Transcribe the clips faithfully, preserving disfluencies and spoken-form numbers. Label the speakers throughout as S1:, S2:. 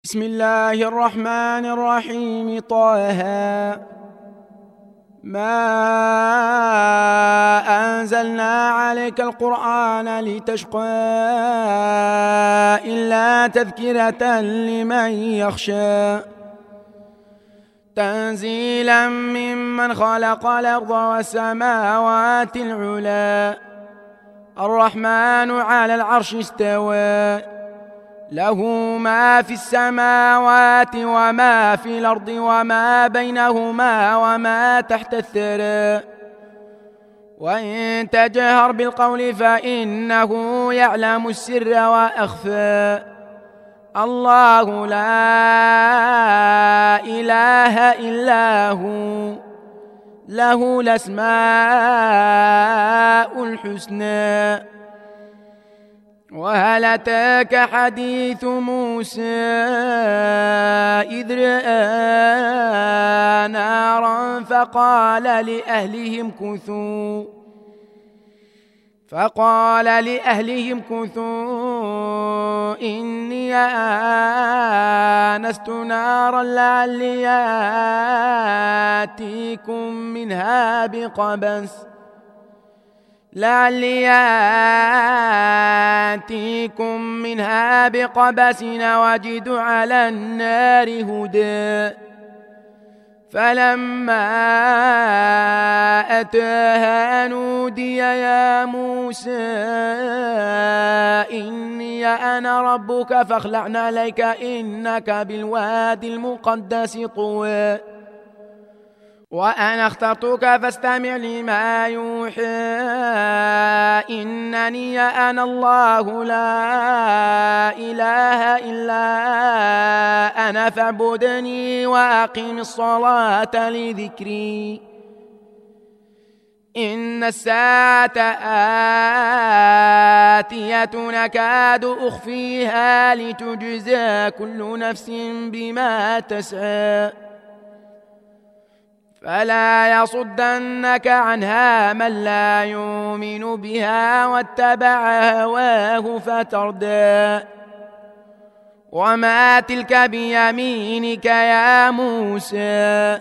S1: بسم الله الرحمن الرحيم. طه ما أنزلنا عليك القرآن لتشقى إلا تذكرة لمن يخشى تنزيلا ممن خلق الأرض والسماوات العلى الرحمن على العرش استوى له ما في السماوات وما في الأرض وما بينهما وما تحت الثرى وإن تجهر بالقول فإنه يعلم السر وأخفى الله لا إله إلا هو له الأسماء الحسنى. وهل أتاك حديث موسى إذ رأى نارا فقال لأهلهم كثوا فقال لأهلهم كثوا إني آنست نارا لعلي آتيكم منها بقبس لعلي آتيكم منها بقبس وجد على النار هدى فلما أتاها نودي يا موسى إني أنا ربك فاخلع عليك إنك بالوادي المقدس طوى وأنا اخترتك فاستمع لما يوحى إنني أنا الله لا إله إلا أنا فاعبدني وأقم الصلاة لذكري إن الساعة آتية نكاد أخفيها لتجزى كل نفس بما تسعى فلا يصدنك عنها من لا يؤمن بها واتبع هواه فتردى وما تلك بيمينك يا موسى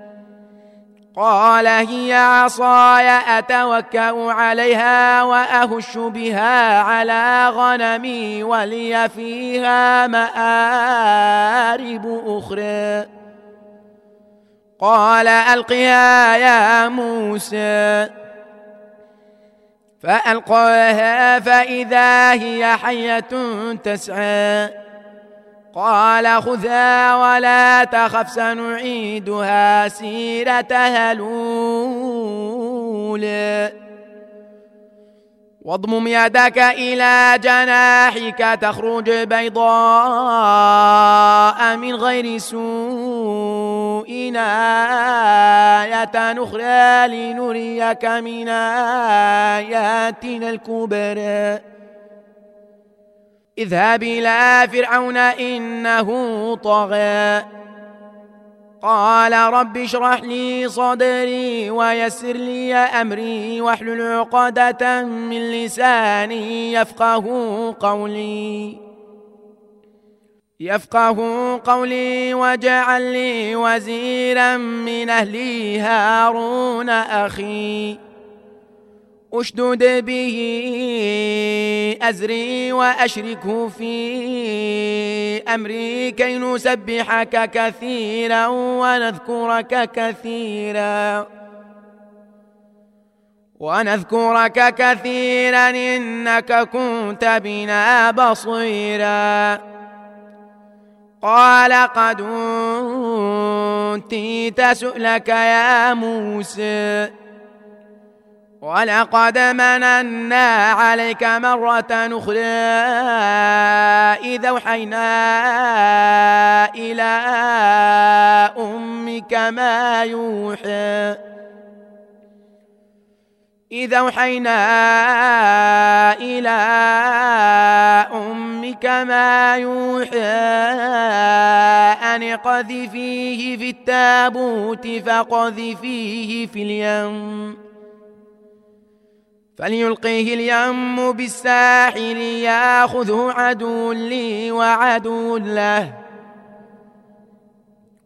S1: قال هي عصاي أتوكأ عليها وأهش بها على غنمي ولي فيها مآرب أخرى قال ألقها يا موسى فألقاها فإذا هي حية تسعى قال خذها ولا تخف سنعيدها سيرتها الأولى واضمم يدك إلى جناحك تخرج بيضاء من غير سوء آية أخرى لنريك من آياتنا الكبرى اذهب إلى فرعون إنه طغى قال رب اشرح لي صدري ويسر لي أمري واحلل عقدة من لساني يفقه قولي يفقه قولي واجعل لي وزيرا من أهلي هارون أخي أشدد به أزري وأشركه في أمري كي نسبحك كثيرا ونذكرك كثيرا ونذكرك كثيرا إنك كنت بنا بصيرا قال قد أوتيت سؤلك يا موسى ولقد مننا عليك مرة أخرى إذا أوحينا إلى أمك ما يوحى إذا أوحينا إلى أمك ما يوحى أن اقذفيه في التابوت فقذفيه في اليم فليلقيه اليم بالساحل ياخذه عدو لي وعدو له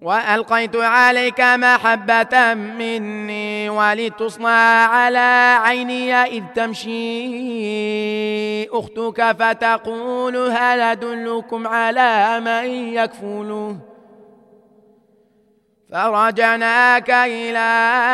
S1: وألقيت عليك محبة مني ولتصنع على عيني إذ تمشي أختك فتقول هل أدلكم على من يكفله فرجعناك إلى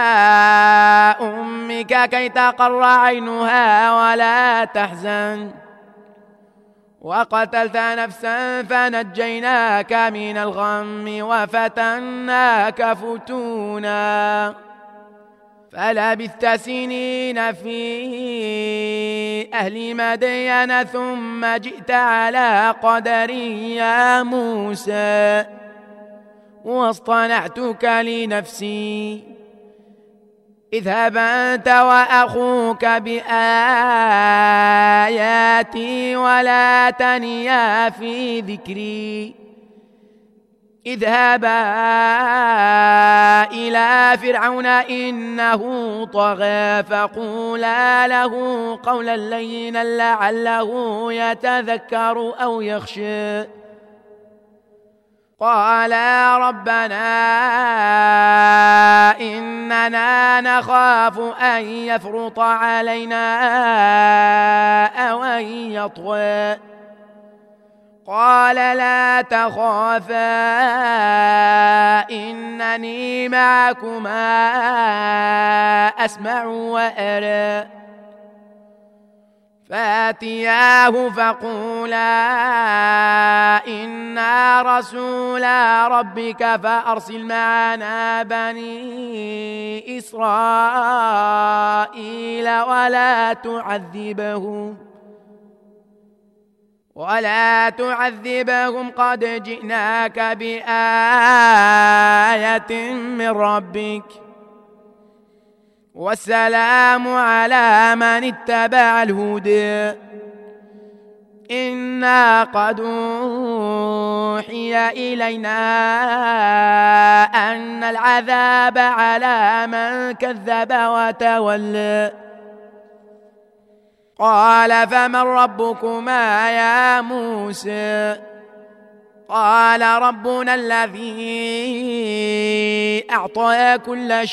S1: أمك كي تقر عينها ولا تحزن وقتلت نفسا فنجيناك من الغم وفتناك فتونا فلبثت سنين في أهل مدين ثم جئت على قدري يا موسى واصطنعتك لنفسي اذهب أنت وأخوك بآياتي ولا تنيا في ذكري اذهبا إلى فرعون إنه طغى فقولا له قولا لينا لعله يتذكر أو يخشى قالا ربنا إننا نخاف أن يفرط علينا أو أن يطغى قال لا تخافا إنني معكما أسمع وأرى فاتياه فقولا إنا رسولا ربك فأرسل معنا بني إسرائيل ولا تعذبهم ولا تعذبهم قد جئناك بآية من ربك والسلام على من اتبع الهدى إنا قد أوحي إلينا أن العذاب على من كذب وتولى قال فمن ربكما يا موسى قال ربنا الذي أعطى كل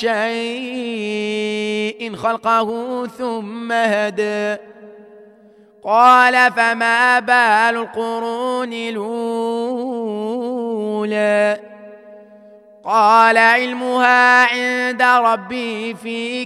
S1: شيء خلقه ثم هدى قال فما بال القرون الأولى قال علمها عند ربي في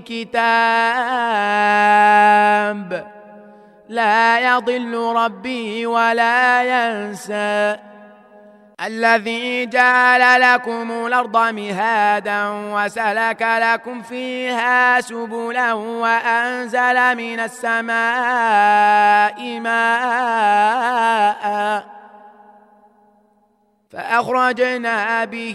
S1: كتاب لا يضل ربي ولا ينسى الذي جعل لكم الأرض مهادا وسلك لكم فيها سبلا وأنزل من السماء ماء فأخرجنا به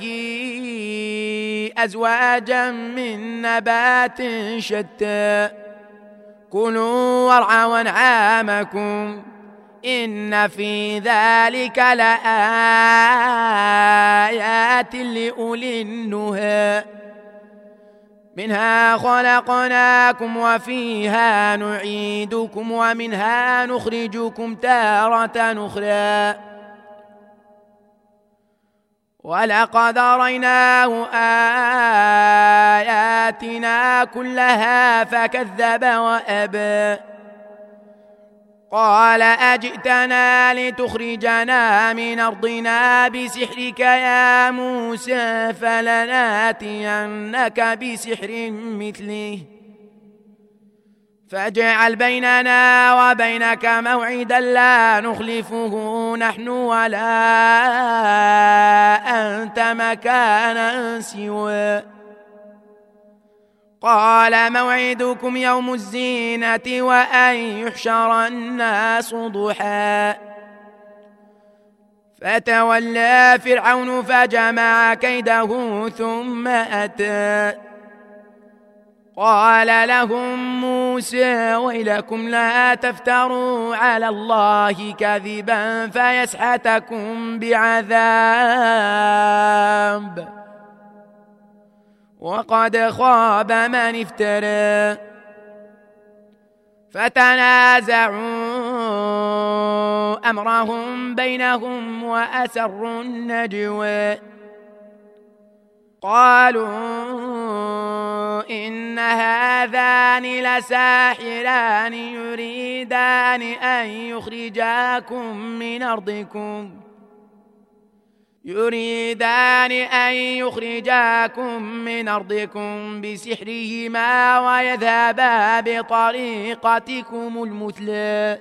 S1: أزواجا من نبات شتى كلوا وارعوا أنعامكم إن في ذلك لآيات لأولي النهى منها خلقناكم وفيها نعيدكم ومنها نخرجكم تارة أخرى ولقد أريناه آياتنا كلها فكذب وأبى قال أجئتنا لتخرجنا من أرضنا بسحرك يا موسى فلناتينك بسحر مثله فاجعل بيننا وبينك موعدا لا نخلفه نحن ولا أنت مكانا سوى قال موعدكم يوم الزينة وأن يحشر الناس ضحى فتولى فرعون فجمع كيده ثم أتى قال لهم موسى ويلكم لا تفتروا على الله كذبا فيسحتكم بعذاب وقد خاب من افترى فتنازعوا أمرهم بينهم وأسروا النجوى قالوا إن هذان لساحران يريدان أن يخرجاكم من أرضكم يريدان أن يخرجاكم من أرضكم بسحرهما ويذهبا بطريقتكم المثلى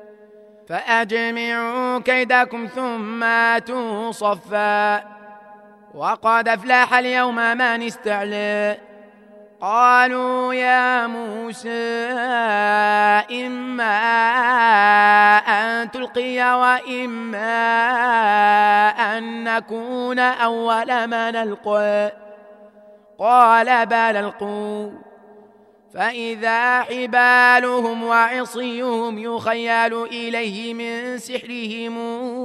S1: فأجمعوا كيدكم ثم آتوا صفا وقد أفلح اليوم من استعلى قالوا يا موسى إما أن تلقي وإما أن نكون أول من ألقى قال بل ألقوا فإذا حبالهم وعصيهم يخيل إليه من سحرهم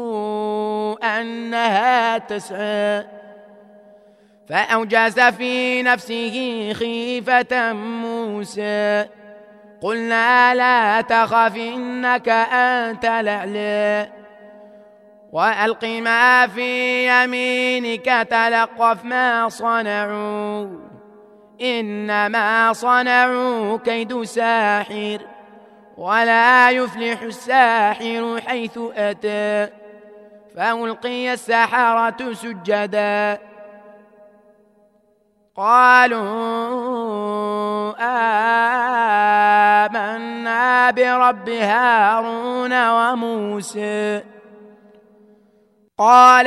S1: أنها تسعى فأوجس في نفسه خيفة موسى قلنا لا تخف إنك أنت الأعلى وألق ما في يمينك تلقف ما صنعوا إنما صنعوا كيد ساحر ولا يفلح الساحر حيث أتى فألقي السحرة سجدا قالوا آمنا برب هارون وموسى قال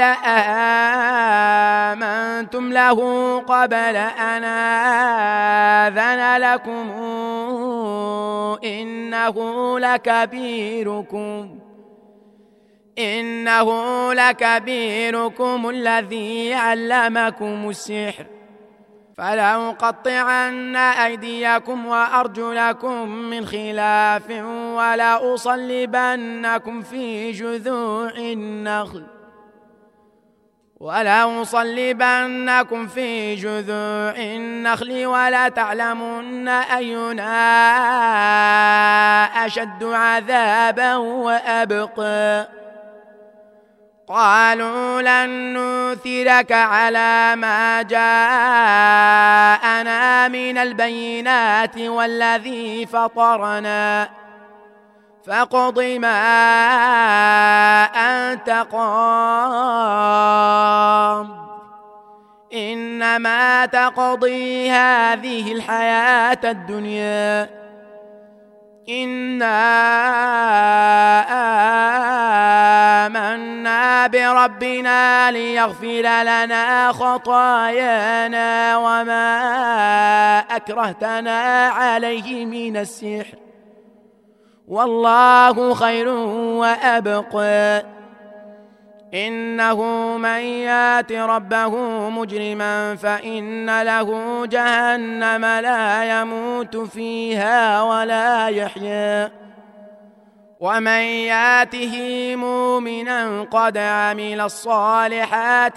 S1: آمنتم له قبل أن آذن لكم إنه لكبيركم إنه لكبيركم الذي علمكم السحر فلأقطعن أيديكم وأرجلكم من خلاف ولأصلبنكم في جذوع النخل ولأصلبنكم في جذوع النخل ولتعلمن أينا أشد عذابا وأبقى قالوا لن نؤثرك على ما جاءنا من البينات والذي فطرنا فاقض ما أنت قاض إنما تقضي هذه الحياة الدنيا إنا آمنا بربنا ليغفر لنا خطايانا وما أكرهتنا عليه من السحر والله خير وأبقى إنه من يات ربه مجرما فإن له جهنم لا يموت فيها ولا يحيا ومن ياته مؤمنا قد عمل الصالحات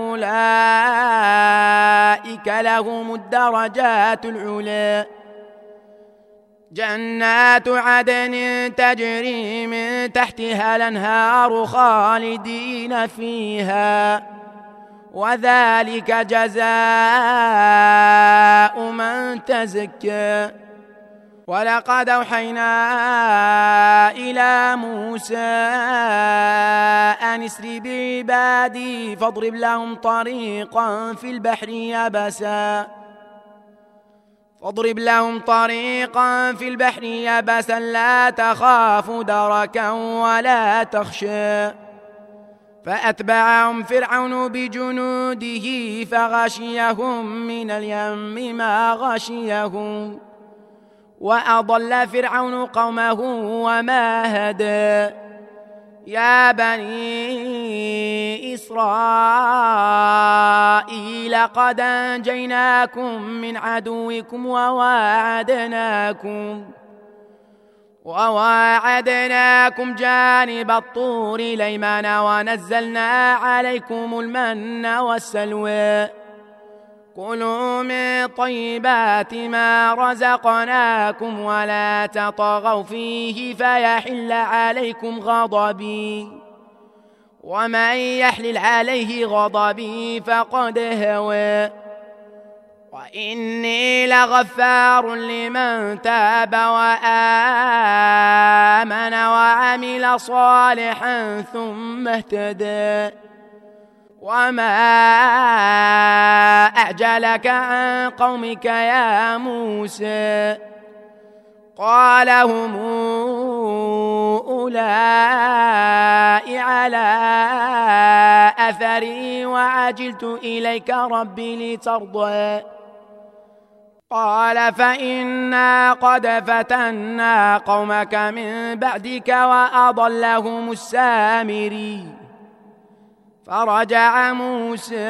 S1: فأولئك لهم الدرجات العلى جنات عدن تجري من تحتها الأنهار خالدين فيها وذلك جزاء من تزكى ولقد أوحينا إلى موسى أن اسر بعبادي فاضرب لهم طريقا في البحر يبسا فاضرب لهم طريقا في البحر يبسا لا تخاف دركا ولا تخشى فأتبعهم فرعون بجنوده فغشيهم من اليم ما غشيهم وأضل فرعون قومه وما هدى يا بني إسرائيل قد أنجيناكم من عدوكم وواعدناكم وواعدناكم جانب الطور الأيمن ونزلنا عليكم المن والسلوى كلوا من طيبات ما رزقناكم ولا تطغوا فيه فيحل عليكم غضبي ومن يحلل عليه غضبي فقد هوى وإني لغفار لمن تاب وآمن وعمل صالحا ثم اهتدى وما أعجلك عن قومك يا موسى قال هم أولئك على أثري وعجلت إليك ربي لترضى قال فإنا قد فتنا قومك من بعدك وأضلهم السامري فرجع موسى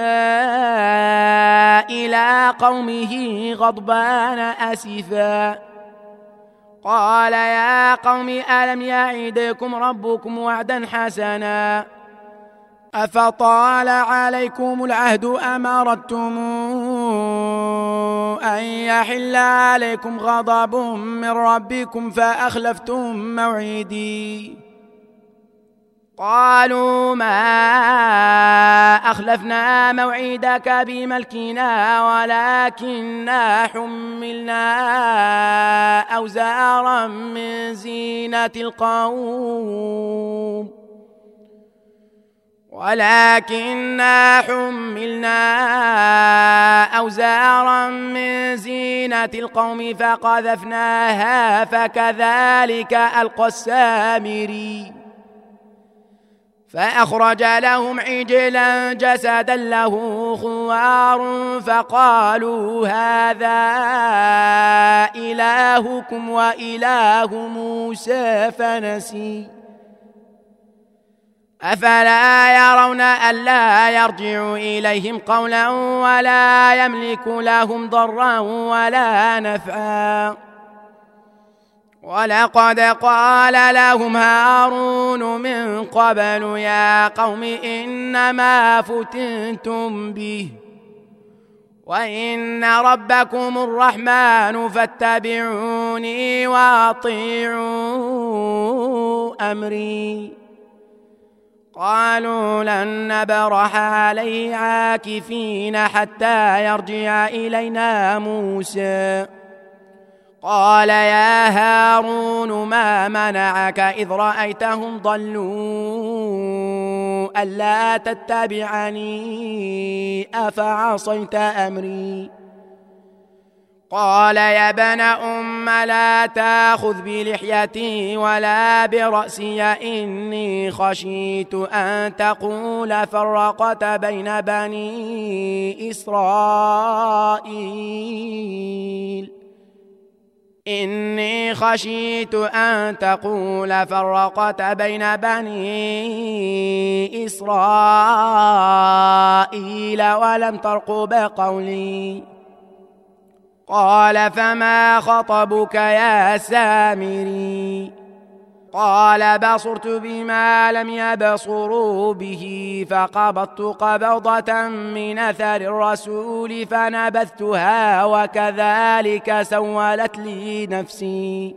S1: إلى قومه غضبان أسفا قال يا قوم ألم يعدكم ربكم وعدا حسنا أفطال عليكم العهد أم أردتم أن يحل عليكم غضب من ربكم فأخلفتم موعدي قالوا ما أخلفنا موعدك بملكنا ولكننا حملنا أوزارا من زينة القوم ولكننا حملنا أوزارا من زينة القوم فقذفناها فكذلك ألقى السامري فأخرج لهم عجلا جسدا له خوار فقالوا هذا إلهكم وإله موسى فنسي أفلا يرون ألا يرجع إليهم قولا ولا يملك لهم ضرا ولا نفعا ولقد قال لهم هارون من قبل يا قوم إنما فتنتم به وإن ربكم الرحمن فاتبعوني وأطيعوا أمري قالوا لن نبرح عليه عاكفين حتى يرجع إلينا موسى قال يا هارون ما منعك إذ رأيتهم ضلوا ألا تتبعني أفعصيت أمري قال يا ابن أم لا تأخذ بلحيتي ولا برأسي إني خشيت أن تقول فرقت بين بني إسرائيل إني خشيت أن تقول فرقت بين بني إسرائيل ولم ترقب قولي قال فما خطبك يا سامري قال بصرت بما لم يبصروا به فقبضت قبضة من أثر الرسول فنبذتها وكذلك سولت لي نفسي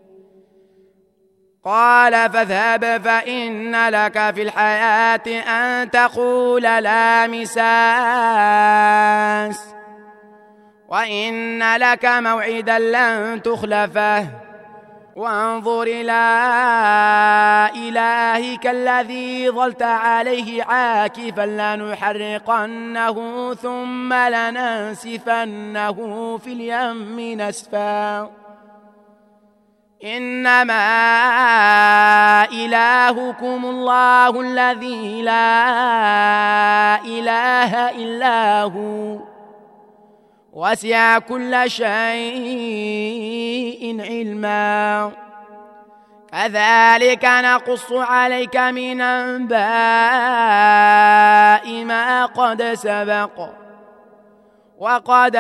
S1: قال فاذهب فإن لك في الحياة أن تقول لا مساس وإن لك موعدا لن تخلفه وانظر إلى إلهك الذي ظلت عليه عاكفا لنحرقنه ثم لننسفنه في اليم نسفا إنما إلهكم الله الذي لا إله إلا هو وسع كل شيء علما كذلك نقص عليك من أنباء ما قد سبق وقد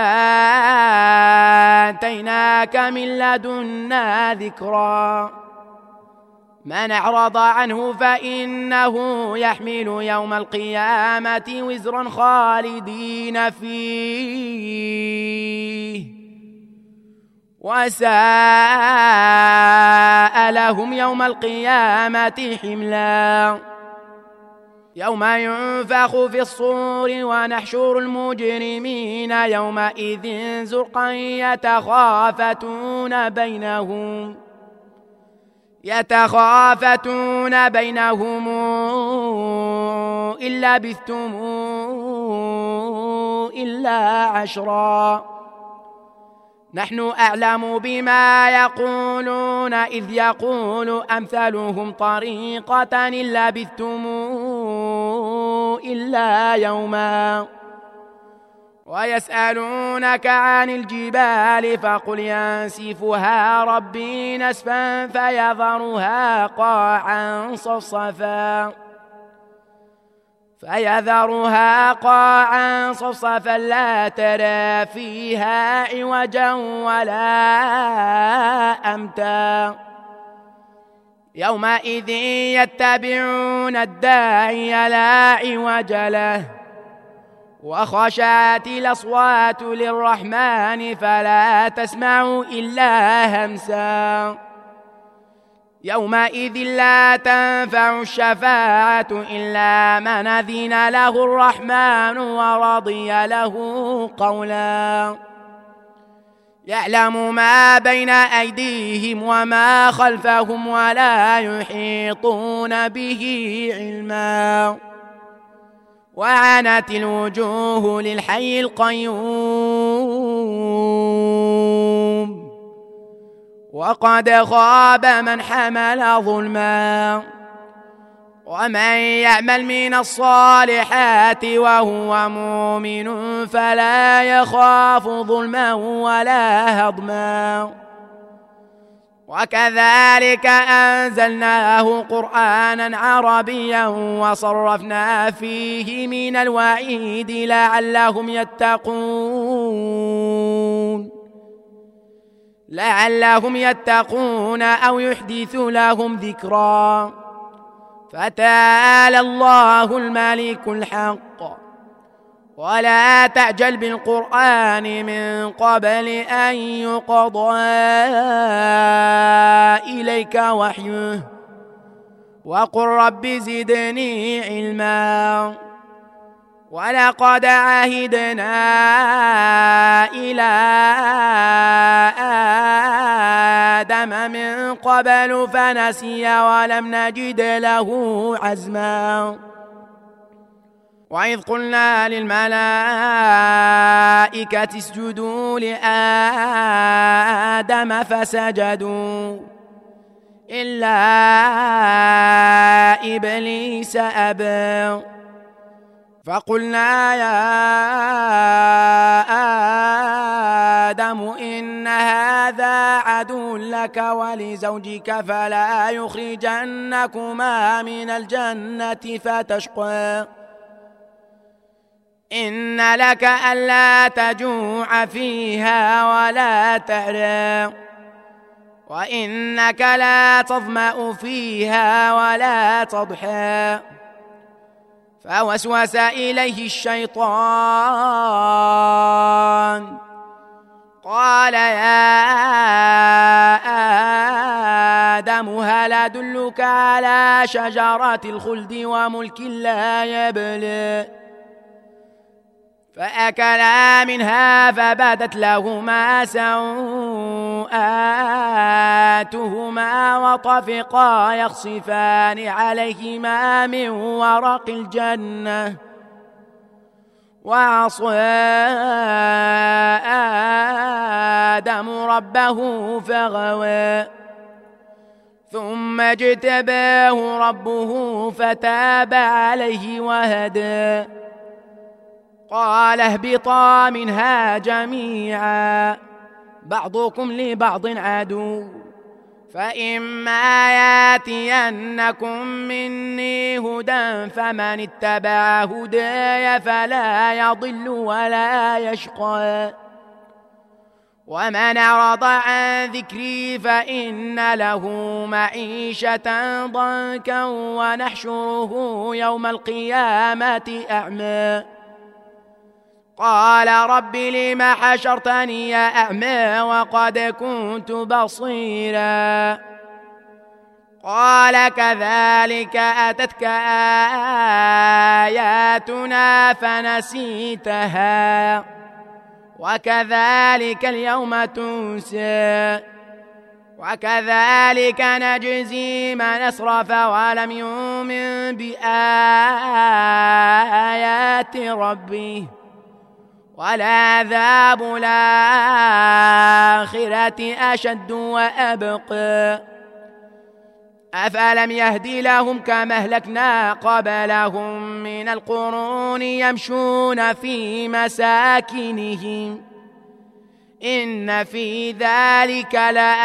S1: آتيناك من لدنا ذكرا من أعرض عنه فإنه يحمل يوم القيامة وزرا خالدين فيه وساء لهم يوم القيامة حملا يوم ينفخ في الصور ونحشر المجرمين يومئذ زرقا يتخافتون بينهم يتخافتون بينهم إن لبثتم إلا عشرا نحن أعلم بما يقولون إذ يقول أمثلهم طريقة إن لبثتم إلا يوما ويسألونك عن الجبال فقل ينسفها ربي نسفا فيذرها قاعا صفصفا فيذرها قاعا صفصفا لا ترى فيها عوجا ولا أمتا يومئذ يتبعون الداعي لا عوج له وخشعت الأصوات للرحمن فلا تسمع إلا همسا يومئذ لا تنفع الشفاعة إلا من أذن له الرحمن ورضي له قولا يعلم ما بين أيديهم وما خلفهم ولا يحيطون به علما وعنت الوجوه للحي القيوم وقد خاب من حمل ظلما ومن يعمل من الصالحات وهو مؤمن فلا يخاف ظلما ولا هضما وكذلك أنزلناه قرآنا عربيا وصرفنا فيه من الوعيد لعلهم يتقون لعلهم يتقون أو يحدث لهم ذكرا فتعالى الله الملك الحق ولا تعجل بالقرآن من قبل أن يقضى إليك وحيه وقل رب زدني علما ولقد عهدنا إلى آدم من قبل فنسي ولم نجد له عزما وإذ قلنا للملائكة اسجدوا لآدم فسجدوا إلا إبليس أبى فقلنا يا آدم إن هذا عدو لك ولزوجك فلا يخرجنكما من الجنة فتشقى إن لك ألا تجوع فيها ولا تعرى وإنك لا تظمأ فيها ولا تضحى فوسوس إليه الشيطان قال يا آدم هل أدلك على شجرة الخلد وملك لا يبلى فأكلا منها فبدت لهما سوآتهما وطفقا يخصفان عليهما من ورق الجنة وعصى آدم ربه فغوى ثم اجتباه ربه فتاب عليه وهدى قال اهبطا منها جميعا بعضكم لبعض عدو فإما ياتينكم مني هدى فمن اتبع هداي فلا يضل ولا يشقى ومن أعرض عن ذكري فإن له معيشة ضنكا ونحشره يوم القيامة أعمى قال رب لم حشرتني أعمى وقد كنت بصيرا قال كذلك أتتك آياتنا فنسيتها وكذلك اليوم تنسى وكذلك نجزي من أسرف ولم يؤمن بآيات ربه ولعذاب الآخرة أشد وأبقى أفلم يهد لهم كما أهلكنا قبلهم من القرون يمشون في مساكنهم إن في ذلك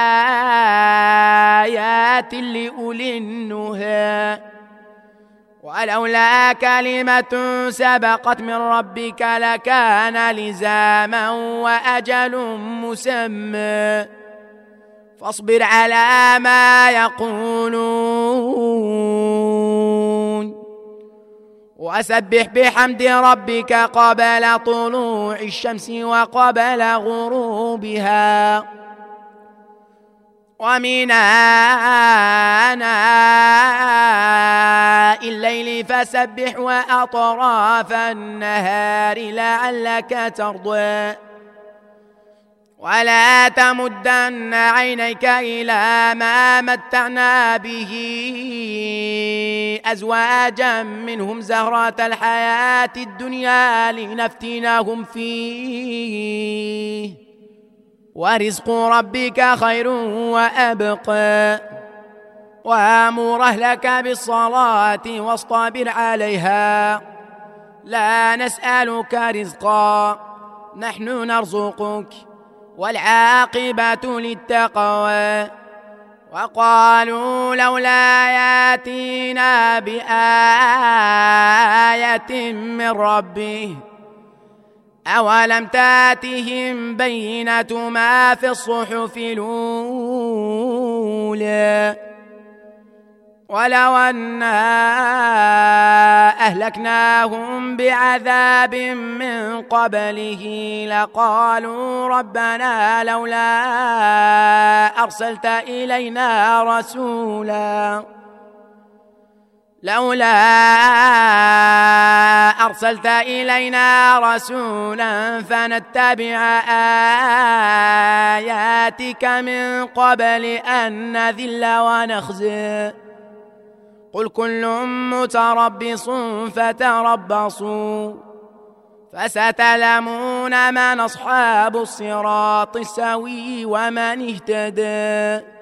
S1: لآيات لأولي النهى ولولا كلمة سبقت من ربك لكان لزاما وأجل مسمى فاصبر على ما يقولون وسبح بحمد ربك قبل طلوع الشمس وقبل غروبها ومن آناء الليل فسبح وأطراف النهار لعلك ترضى ولا تمدن عينيك إلى ما متعنا به أزواجا منهم زهرة الحياة الدنيا لنفتنهم فيه ورزق ربك خير وأبقى وأمر أهلك بالصلاة واصطبر عليها لا نسألك رزقا نحن نرزقك والعاقبة للتقوى وقالوا لولا ياتينا بآية من ربه أولم تاتهم بينة ما في الصحف الأولى ولو أنا أهلكناهم بعذاب من قبله لقالوا ربنا لولا أرسلت إلينا رسولا لولا أرسلت إلينا رسولا فنتبع آياتك من قبل أن نذل ونخزي قل كل متربص فتربصوا فستعلمون من أصحاب الصراط السوي ومن اهتدى